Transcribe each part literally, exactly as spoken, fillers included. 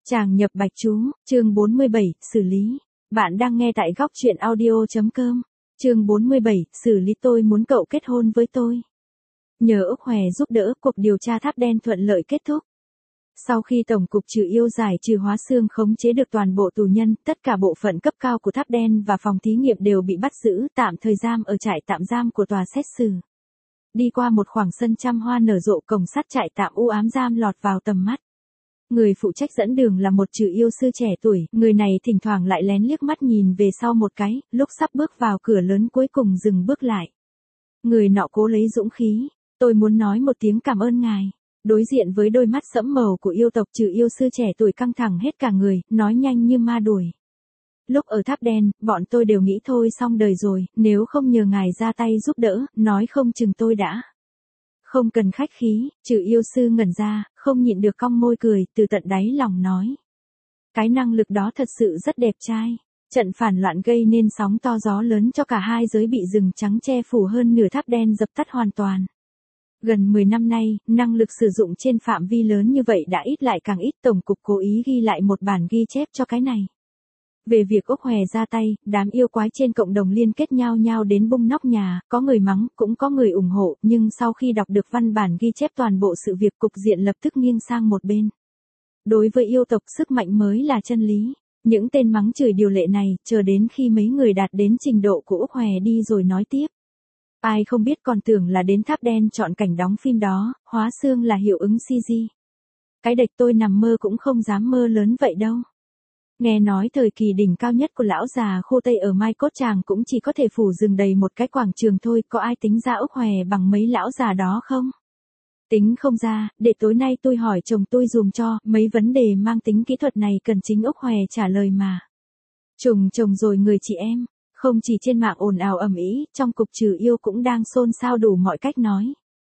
Tràng nhập bạch chú, chương bốn mươi bảy, xử lý. Bạn đang nghe tại góc truyện audio.com. Chương bốn mươi bảy, xử lý. Tôi muốn cậu kết hôn với tôi. Nhờ Úc Hòe giúp đỡ, cuộc điều tra tháp đen thuận lợi kết thúc. Sau khi Tổng cục trừ yêu giải trừ hóa xương khống chế được toàn bộ tù nhân, tất cả bộ phận cấp cao của tháp đen và phòng thí nghiệm đều bị bắt giữ, tạm thời giam ở trại tạm giam của tòa xét xử. Đi qua một khoảng sân trăm hoa nở rộ, cổng sắt trại tạm u ám giam lọt vào tầm mắt. Người phụ trách dẫn đường là một trừ yêu sư trẻ tuổi, người này thỉnh thoảng lại lén liếc mắt nhìn về sau một cái, lúc sắp bước vào cửa lớn cuối cùng dừng bước lại. Người nọ cố lấy dũng khí, tôi muốn nói một tiếng cảm ơn ngài. Đối diện với đôi mắt sẫm màu của yêu tộc, trừ yêu sư trẻ tuổi căng thẳng hết cả người, nói nhanh như ma đuổi. Lúc ở tháp đen, bọn tôi đều nghĩ thôi xong đời rồi, nếu không nhờ ngài ra tay giúp đỡ, nói không chừng tôi đã. Không cần khách khí, trừ yêu sư ngẩn ra, không nhịn được cong môi cười, từ tận đáy lòng nói. Cái năng lực đó thật sự rất đẹp trai. Trận phản loạn gây nên sóng to gió lớn cho cả hai giới bị rừng trắng che phủ, hơn nửa tháp đen dập tắt hoàn toàn. Gần mười năm nay, năng lực sử dụng trên phạm vi lớn như vậy đã ít lại càng ít. Tổng cục cố ý ghi lại một bản ghi chép cho cái này. Về việc Úc Hòe ra tay, đám yêu quái trên cộng đồng liên kết nhau nhau đến bung nóc nhà, có người mắng, cũng có người ủng hộ, nhưng sau khi đọc được văn bản ghi chép toàn bộ sự việc, cục diện lập tức nghiêng sang một bên. Đối với yêu tộc, sức mạnh mới là chân lý. Những tên mắng chửi điều lệ này, chờ đến khi mấy người đạt đến trình độ của Úc Hòe đi rồi nói tiếp. Ai không biết còn tưởng là đến tháp đen chọn cảnh đóng phim đó, hóa xương là hiệu ứng xê giê. Cái đệch tôi nằm mơ cũng không dám mơ lớn vậy đâu. Nghe nói thời kỳ đỉnh cao nhất của lão già khô Tây ở Mai Cốt Tràng cũng chỉ có thể phủ rừng đầy một cái quảng trường thôi, có ai tính ra Úc Hòe bằng mấy lão già đó không? Tính không ra, để tối nay tôi hỏi chồng tôi dùm cho, mấy vấn đề mang tính kỹ thuật này cần chính Úc Hòe trả lời mà. Trùng chồng rồi người chị em, không chỉ trên mạng ồn ào ầm ĩ, trong cục trừ yêu cũng đang xôn xao đủ mọi cách nói.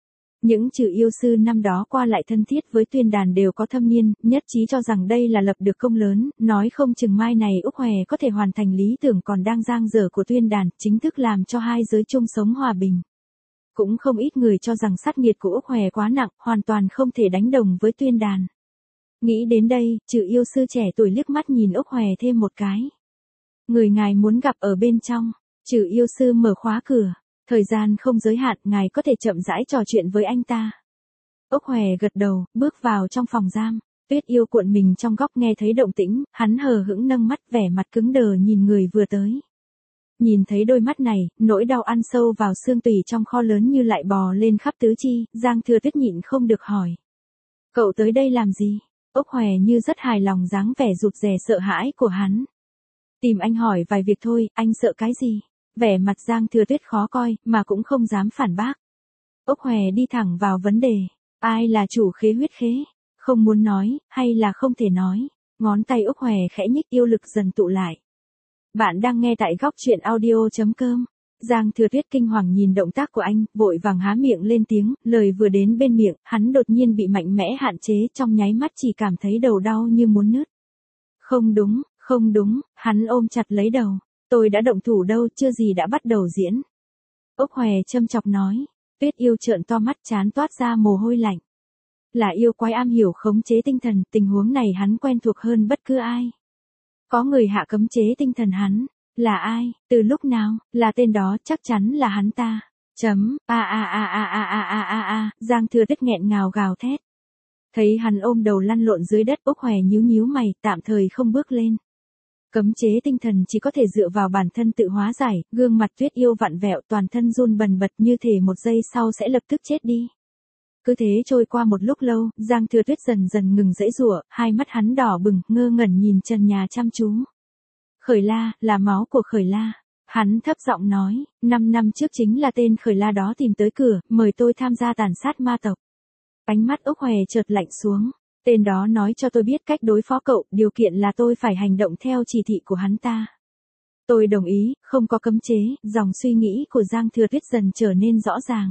Những trừ yêu sư năm đó qua lại thân thiết với Tuyên Đàn đều có thâm niên, nhất trí cho rằng đây là lập được công lớn, nói không chừng mai này Úc Hòe có thể hoàn thành lý tưởng còn đang dang dở của Tuyên Đàn, chính thức làm cho hai giới chung sống hòa bình. Cũng không ít người cho rằng sát nghiệt của Úc Hòe quá nặng, hoàn toàn không thể đánh đồng với Tuyên Đàn. Nghĩ đến đây, trừ yêu sư trẻ tuổi liếc mắt nhìn Úc Hòe thêm một cái. Người ngài muốn gặp ở bên trong. Trừ yêu sư mở khóa cửa. Thời gian không giới hạn, ngài có thể chậm rãi trò chuyện với anh ta. Úc Hòe gật đầu, bước vào trong phòng giam. Tuyết yêu cuộn mình trong góc nghe thấy động tĩnh, hắn hờ hững nâng mắt, vẻ mặt cứng đờ nhìn người vừa tới. Nhìn thấy đôi mắt này, nỗi đau ăn sâu vào xương tủy trong kho lớn như lại bò lên khắp tứ chi, Giang Thừa Tuyết nhịn không được hỏi. Cậu tới đây làm gì? Úc Hòe như rất hài lòng dáng vẻ rụt rè sợ hãi của hắn. Tìm anh hỏi vài việc thôi, anh sợ cái gì? Vẻ mặt Giang Thừa Tuyết khó coi, mà cũng không dám phản bác. Úc Hòe đi thẳng vào vấn đề. Ai là chủ khế huyết khế? Không muốn nói, hay là không thể nói? Ngón tay Úc Hòe khẽ nhích, yêu lực dần tụ lại. Bạn đang nghe tại góc truyện audio.com. Giang Thừa Tuyết kinh hoàng nhìn động tác của anh, vội vàng há miệng lên tiếng, lời vừa đến bên miệng, hắn đột nhiên bị mạnh mẽ hạn chế, trong nháy mắt chỉ cảm thấy đầu đau như muốn nứt. Không đúng, không đúng, hắn ôm chặt lấy đầu. Tôi đã động thủ đâu, chưa gì đã bắt đầu diễn. Úc Hòe châm chọc nói. Tuyết yêu trợn to mắt, chán toát ra mồ hôi lạnh. Là yêu quái am hiểu khống chế tinh thần, tình huống này hắn quen thuộc hơn bất cứ ai. Có người hạ cấm chế tinh thần hắn. Là ai, từ lúc nào, là tên đó, chắc chắn là hắn ta. Chấm, a a a a a a a a a, Giang Thừa Tuyết nghẹn ngào gào thét. Thấy hắn ôm đầu lăn lộn dưới đất, Úc Hòe nhíu nhíu mày, tạm thời không bước lên. Cấm chế tinh thần chỉ có thể dựa vào bản thân tự hóa giải, gương mặt Tuyết yêu vặn vẹo, toàn thân run bần bật như thể một giây sau sẽ lập tức chết đi. Cứ thế trôi qua một lúc lâu, Giang Thừa Tuyết dần dần ngừng giãy giụa, hai mắt hắn đỏ bừng, ngơ ngẩn nhìn trần nhà chăm chú. Khởi La, là máu của Khởi La. Hắn thấp giọng nói, năm năm trước chính là tên Khởi La đó tìm tới cửa, mời tôi tham gia tàn sát ma tộc. Ánh mắt Úc Hòe chợt lạnh xuống. Tên đó nói cho tôi biết cách đối phó cậu, điều kiện là tôi phải hành động theo chỉ thị của hắn ta. Tôi đồng ý, không có cấm chế, dòng suy nghĩ của Giang Thừa Tuyết dần trở nên rõ ràng.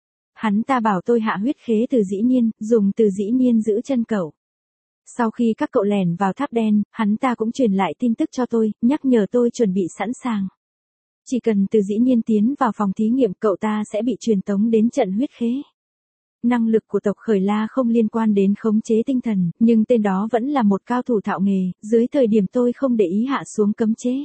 Hắn ta bảo tôi hạ huyết khế từ dĩ nhiên, dùng từ dĩ nhiên giữ chân cậu. Sau khi các cậu lẻn vào tháp đen, hắn ta cũng truyền lại tin tức cho tôi, nhắc nhở tôi chuẩn bị sẵn sàng. Chỉ cần từ dĩ nhiên tiến vào phòng thí nghiệm, cậu ta sẽ bị truyền tống đến trận huyết khế. Năng lực của tộc Khởi La không liên quan đến khống chế tinh thần, nhưng tên đó vẫn là một cao thủ thạo nghề, dưới thời điểm tôi không để ý hạ xuống cấm chế.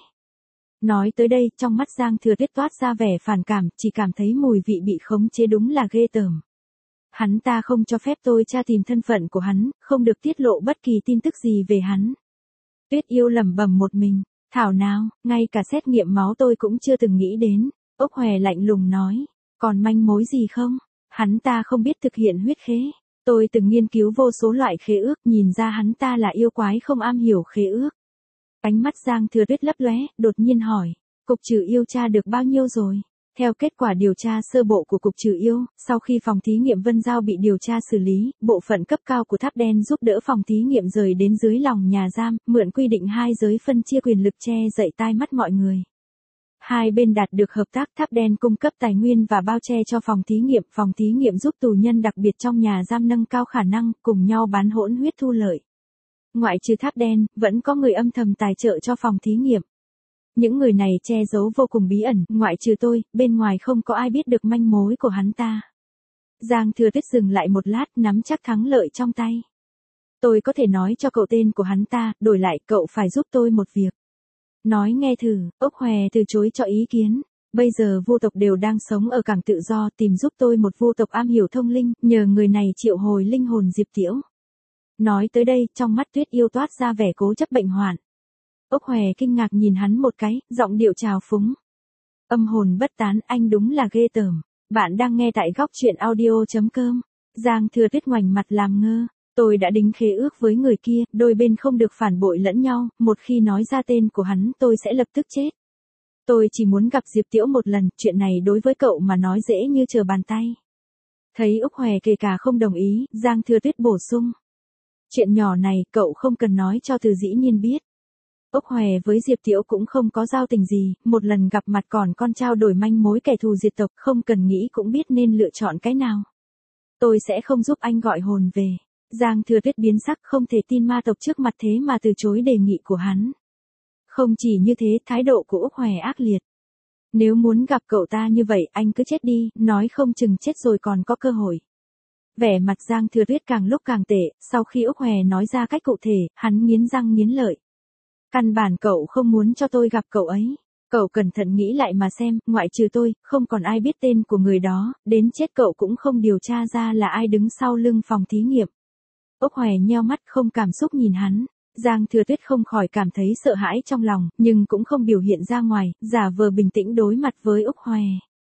Nói tới đây, trong mắt Giang Thừa Tuyết toát ra vẻ phản cảm, chỉ cảm thấy mùi vị bị khống chế đúng là ghê tởm. Hắn ta không cho phép tôi tra tìm thân phận của hắn, không được tiết lộ bất kỳ tin tức gì về hắn. Tuyết Yêu lẩm bẩm một mình, thảo nào, ngay cả xét nghiệm máu tôi cũng chưa từng nghĩ đến. Ốc Hòe lạnh lùng nói, còn manh mối gì không? Hắn ta không biết thực hiện huyết khế. Tôi từng nghiên cứu vô số loại khế ước, nhìn ra hắn ta là yêu quái không am hiểu khế ước. Ánh mắt Giang Thừa Tuyết lấp lóe, đột nhiên hỏi, cục trừ yêu tra được bao nhiêu rồi? Theo kết quả điều tra sơ bộ của cục trừ yêu, sau khi phòng thí nghiệm Vân Giao bị điều tra xử lý, bộ phận cấp cao của Tháp Đen giúp đỡ phòng thí nghiệm rời đến dưới lòng nhà giam, mượn quy định hai giới phân chia quyền lực che dậy tai mắt mọi người. Hai bên đạt được hợp tác, Tháp Đen cung cấp tài nguyên và bao che cho phòng thí nghiệm, phòng thí nghiệm giúp tù nhân đặc biệt trong nhà giam nâng cao khả năng, cùng nhau bán hỗn huyết thu lợi. Ngoại trừ Tháp Đen, vẫn có người âm thầm tài trợ cho phòng thí nghiệm. Những người này che giấu vô cùng bí ẩn, ngoại trừ tôi, bên ngoài không có ai biết được manh mối của hắn ta. Giang Thừa Tuyết dừng lại một lát, nắm chắc thắng lợi trong tay. Tôi có thể nói cho cậu tên của hắn ta, đổi lại cậu phải giúp tôi một việc. Nói nghe thử. Ốc Hòe từ chối cho ý kiến. Bây giờ vu tộc đều đang sống ở cảng tự do, tìm giúp tôi một vu tộc am hiểu thông linh, nhờ người này triệu hồi linh hồn Diệp Tiễu. Nói tới đây, trong mắt Tuyết Yêu toát ra vẻ cố chấp bệnh hoạn. Ốc Hòe kinh ngạc nhìn hắn một cái, giọng điệu trào phúng. Âm hồn bất tán, anh đúng là ghê tởm. Bạn đang nghe tại góc truyện audio chấm com. Giang Thừa Tuyết ngoảnh mặt làm ngơ. Tôi đã đính khế ước với người kia, đôi bên không được phản bội lẫn nhau, một khi nói ra tên của hắn tôi sẽ lập tức chết. Tôi chỉ muốn gặp Diệp Tiễu một lần, chuyện này đối với cậu mà nói dễ như trở bàn tay. Thấy Úc Hòe kể cả không đồng ý, Giang Thừa Tuyết bổ sung. Chuyện nhỏ này cậu không cần nói cho Từ Dĩ Nhiên biết. Úc Hòe với Diệp Tiễu cũng không có giao tình gì, một lần gặp mặt còn con trao đổi manh mối kẻ thù diệt tộc, không cần nghĩ cũng biết nên lựa chọn cái nào. Tôi sẽ không giúp anh gọi hồn về. Giang Thừa Tuyết biến sắc, không thể tin ma tộc trước mặt thế mà từ chối đề nghị của hắn. Không chỉ như thế, thái độ của Úc Hòe ác liệt. Nếu muốn gặp cậu ta như vậy, anh cứ chết đi, nói không chừng chết rồi còn có cơ hội. Vẻ mặt Giang Thừa Tuyết càng lúc càng tệ, sau khi Úc Hòe nói ra cách cụ thể, hắn nghiến răng nghiến lợi. Căn bản cậu không muốn cho tôi gặp cậu ấy. Cậu cẩn thận nghĩ lại mà xem, ngoại trừ tôi, không còn ai biết tên của người đó, đến chết cậu cũng không điều tra ra là ai đứng sau lưng phòng thí nghiệm. Úc Hòe nheo mắt không cảm xúc nhìn hắn. Giang Thừa Tuyết không khỏi cảm thấy sợ hãi trong lòng, nhưng cũng không biểu hiện ra ngoài, giả vờ bình tĩnh đối mặt với Úc Hòe.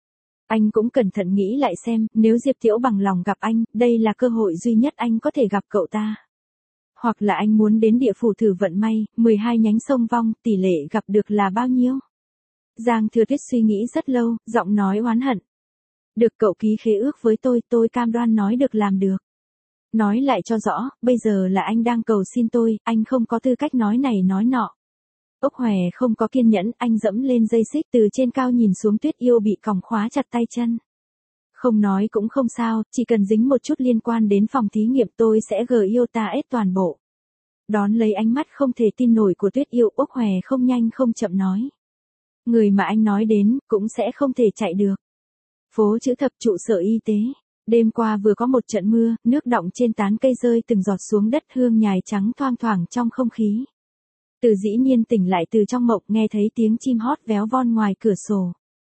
Anh cũng cẩn thận nghĩ lại xem, nếu Diệp Tiễu bằng lòng gặp anh, đây là cơ hội duy nhất anh có thể gặp cậu ta. Hoặc là anh muốn đến địa phủ thử vận may, mười hai nhánh sông Vong, tỷ lệ gặp được là bao nhiêu? Giang Thừa Tuyết suy nghĩ rất lâu, giọng nói oán hận. Được cậu ký khế ước với tôi, tôi cam đoan nói được làm được. Nói lại cho rõ, bây giờ là anh đang cầu xin tôi, anh không có tư cách nói này nói nọ. Ốc Hòe không có kiên nhẫn, anh dẫm lên dây xích từ trên cao nhìn xuống Tuyết Yêu bị còng khóa chặt tay chân. Không nói cũng không sao, chỉ cần dính một chút liên quan đến phòng thí nghiệm tôi sẽ gờ yêu ta ết toàn bộ. Đón lấy ánh mắt không thể tin nổi của Tuyết Yêu, Ốc Hòe không nhanh không chậm nói. Người mà anh nói đến, cũng sẽ không thể chạy được. Phố Chữ Thập, trụ sở y tế. Đêm qua vừa có một trận mưa, nước đọng trên tán cây rơi từng giọt xuống đất, hương nhài trắng thoang thoảng trong không khí. Từ Dĩ Nhiên tỉnh lại từ trong mộng, nghe thấy tiếng chim hót véo von ngoài cửa sổ.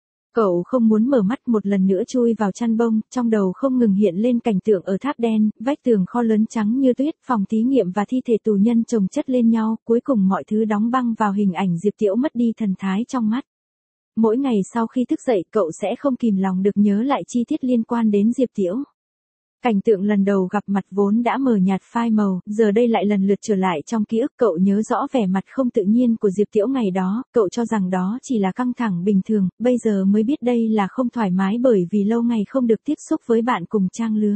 Cậu không muốn mở mắt, một lần nữa chui vào chăn bông, trong đầu không ngừng hiện lên cảnh tượng ở Tháp Đen, vách tường kho lớn trắng như tuyết, phòng thí nghiệm và thi thể tù nhân chồng chất lên nhau, cuối cùng mọi thứ đóng băng vào hình ảnh Diệp Tiễu mất đi thần thái trong mắt. Mỗi ngày sau khi thức dậy, cậu sẽ không kìm lòng được nhớ lại chi tiết liên quan đến Diệp Tiễu. Cảnh tượng lần đầu gặp mặt vốn đã mờ nhạt phai màu, giờ đây lại lần lượt trở lại trong ký ức. Cậu nhớ rõ vẻ mặt không tự nhiên của Diệp Tiễu ngày đó, cậu cho rằng đó chỉ là căng thẳng bình thường, bây giờ mới biết đây là không thoải mái bởi vì lâu ngày không được tiếp xúc với bạn cùng trang lứa.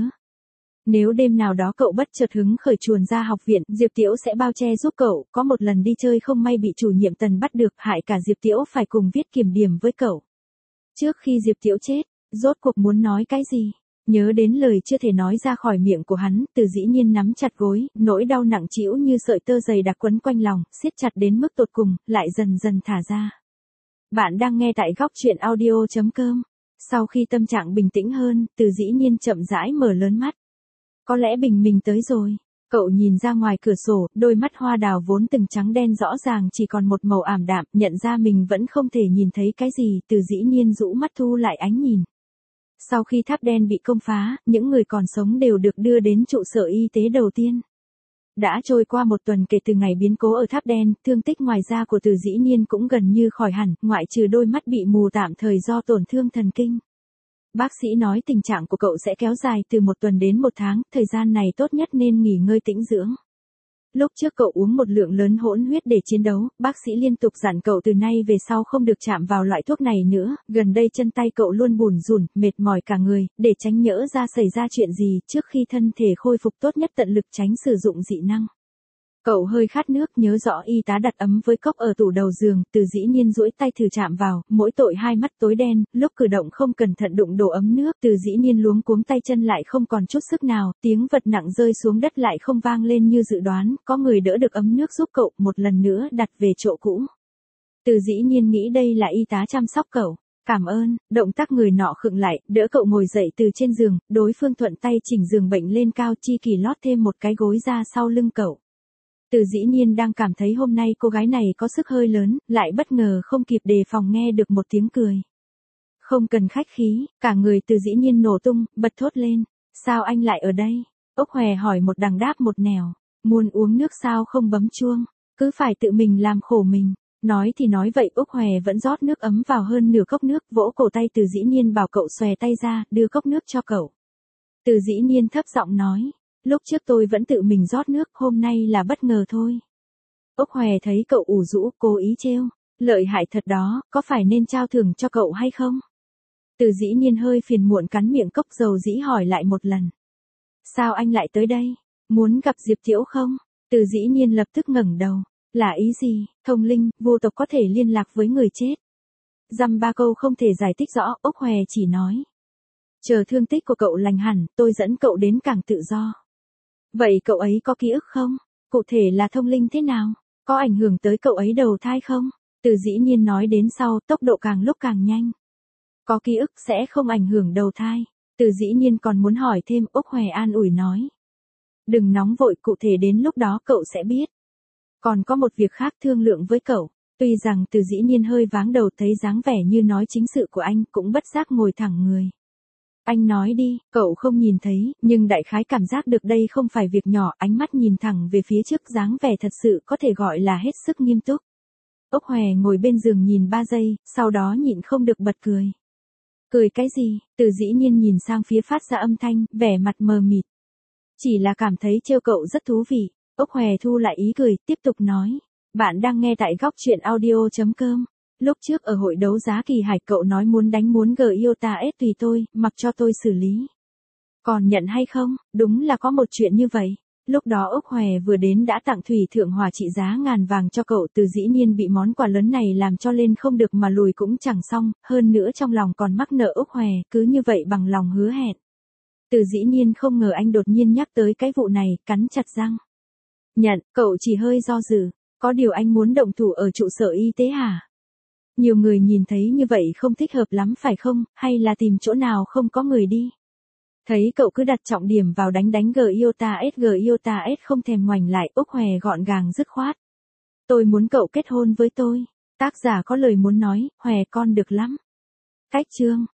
Nếu đêm nào đó cậu bất chợt hứng khởi chuồn ra học viện, Diệp Tiễu sẽ bao che giúp cậu. Có một lần đi chơi không may bị chủ nhiệm Tần bắt được, hại cả Diệp Tiễu phải cùng viết kiểm điểm với cậu. Trước khi Diệp Tiễu chết, rốt cuộc muốn nói cái gì? Nhớ đến lời chưa thể nói ra khỏi miệng của hắn, Từ Dĩ Nhiên nắm chặt gối, nỗi đau nặng trĩu như sợi tơ dày đặc quấn quanh lòng, siết chặt đến mức tột cùng, lại dần dần thả ra. Bạn đang nghe tại góc truyện audio chấm com. Sau khi tâm trạng bình tĩnh hơn, Từ Dĩ Nhiên chậm rãi mở lớn mắt. Có lẽ bình minh tới rồi. Cậu nhìn ra ngoài cửa sổ, đôi mắt hoa đào vốn từng trắng đen rõ ràng chỉ còn một màu ảm đạm, nhận ra mình vẫn không thể nhìn thấy cái gì, Từ Dĩ Nhiên rũ mắt thu lại ánh nhìn. Sau khi tháp đen bị công phá, những người còn sống đều được đưa đến trụ sở y tế đầu tiên. Đã trôi qua một tuần kể từ ngày biến cố ở tháp đen, thương tích ngoài da của Từ Dĩ Nhiên cũng gần như khỏi hẳn, ngoại trừ đôi mắt bị mù tạm thời do tổn thương thần kinh. Bác sĩ nói tình trạng của cậu sẽ kéo dài từ một tuần đến một tháng, thời gian này tốt nhất nên nghỉ ngơi tĩnh dưỡng. Lúc trước cậu uống một lượng lớn hỗn huyết để chiến đấu, bác sĩ liên tục dặn cậu từ nay về sau không được chạm vào loại thuốc này nữa, gần đây chân tay cậu luôn bủn rủn, mệt mỏi cả người, để tránh nhỡ ra xảy ra chuyện gì, trước khi thân thể khôi phục tốt nhất tận lực tránh sử dụng dị năng. Cậu hơi khát nước, nhớ rõ y tá đặt ấm với cốc ở tủ đầu giường, Từ Dĩ Nhiên duỗi tay thử chạm vào, mỗi tội hai mắt tối đen, lúc cử động không cẩn thận đụng đổ ấm nước, Từ Dĩ Nhiên luống cuống tay chân lại không còn chút sức nào, tiếng vật nặng rơi xuống đất lại không vang lên như dự đoán, có người đỡ được ấm nước giúp cậu, một lần nữa đặt về chỗ cũ. Từ Dĩ Nhiên nghĩ đây là y tá chăm sóc cậu. Cảm ơn, động tác người nọ khựng lại, đỡ cậu ngồi dậy từ trên giường, đối phương thuận tay chỉnh giường bệnh lên cao, chi kỳ lót thêm một cái gối ra sau lưng cậu. Từ Dĩ Nhiên đang cảm thấy hôm nay cô gái này có sức hơi lớn, lại bất ngờ không kịp đề phòng nghe được một tiếng cười. Không cần khách khí, cả người Từ Dĩ Nhiên nổ tung, bật thốt lên. Sao anh lại ở đây? Ốc Hòe hỏi một đằng đáp một nẻo. Muốn uống nước sao không bấm chuông, cứ phải tự mình làm khổ mình. Nói thì nói vậy, Ốc Hòe vẫn rót nước ấm vào hơn nửa cốc nước, vỗ cổ tay Từ Dĩ Nhiên bảo cậu xòe tay ra, đưa cốc nước cho cậu. Từ Dĩ Nhiên thấp giọng nói. Lúc trước tôi vẫn tự mình rót nước, hôm nay là bất ngờ thôi. Ốc Hòe thấy cậu ủ rũ, cố ý trêu. Lợi hại thật đó, có phải nên trao thưởng cho cậu hay không? Từ Dĩ Nhiên hơi phiền muộn cắn miệng cốc dầu dĩ hỏi lại một lần. Sao anh lại tới đây? Muốn gặp Diệp Thiễu không? Từ Dĩ Nhiên lập tức ngẩng đầu. Là ý gì? Thông linh, vô tộc có thể liên lạc với người chết. Dăm ba câu không thể giải thích rõ, Ốc Hòe chỉ nói. Chờ thương tích của cậu lành hẳn, tôi dẫn cậu đến cảng tự do. Vậy cậu ấy có ký ức không? Cụ thể là thông linh thế nào? Có ảnh hưởng tới cậu ấy đầu thai không? Từ Dĩ Nhiên nói đến sau, tốc độ càng lúc càng nhanh. Có ký ức sẽ không ảnh hưởng đầu thai. Từ Dĩ Nhiên còn muốn hỏi thêm, Ốc Hòe an ủi nói. Đừng nóng vội, cụ thể đến lúc đó cậu sẽ biết. Còn có một việc khác thương lượng với cậu. Tuy rằng Từ Dĩ Nhiên hơi váng đầu thấy dáng vẻ như nói chính sự của anh, cũng bất giác ngồi thẳng người. Anh nói đi, cậu không nhìn thấy, nhưng đại khái cảm giác được đây không phải việc nhỏ, ánh mắt nhìn thẳng về phía trước, dáng vẻ thật sự có thể gọi là hết sức nghiêm túc. Ốc Hòe ngồi bên giường nhìn ba giây, sau đó nhịn không được bật cười. Cười cái gì? Từ Dĩ Nhiên nhìn sang phía phát ra âm thanh, vẻ mặt mờ mịt. Chỉ là cảm thấy trêu cậu rất thú vị. Ốc Hòe thu lại ý cười, tiếp tục nói. Bạn đang nghe tại góc truyện audio chấm com. Lúc trước ở hội đấu giá Kỳ Hải cậu nói muốn đánh muốn Giota S tùy tôi, mặc cho tôi xử lý. Còn nhận hay không? Đúng là có một chuyện như vậy. Lúc đó Ốc Hòe vừa đến đã tặng thủy thượng hỏa trị giá ngàn vàng cho cậu, Từ Dĩ Nhiên bị món quà lớn này làm cho lên không được mà lùi cũng chẳng xong, hơn nữa trong lòng còn mắc nợ Ốc Hòe, cứ như vậy bằng lòng hứa hẹn. Từ Dĩ Nhiên không ngờ anh đột nhiên nhắc tới cái vụ này, cắn chặt răng. Nhận, cậu chỉ hơi do dự, có điều anh muốn động thủ ở trụ sở y tế hả? Nhiều người nhìn thấy như vậy không thích hợp lắm phải không, hay là tìm chỗ nào không có người đi? Thấy cậu cứ đặt trọng điểm vào đánh đánh Giota S, Giota S không thèm ngoảnh lại, Ốc Hòe gọn gàng dứt khoát. Tôi muốn cậu kết hôn với tôi. Tác giả có lời muốn nói, Hòe con được lắm. Cách chương.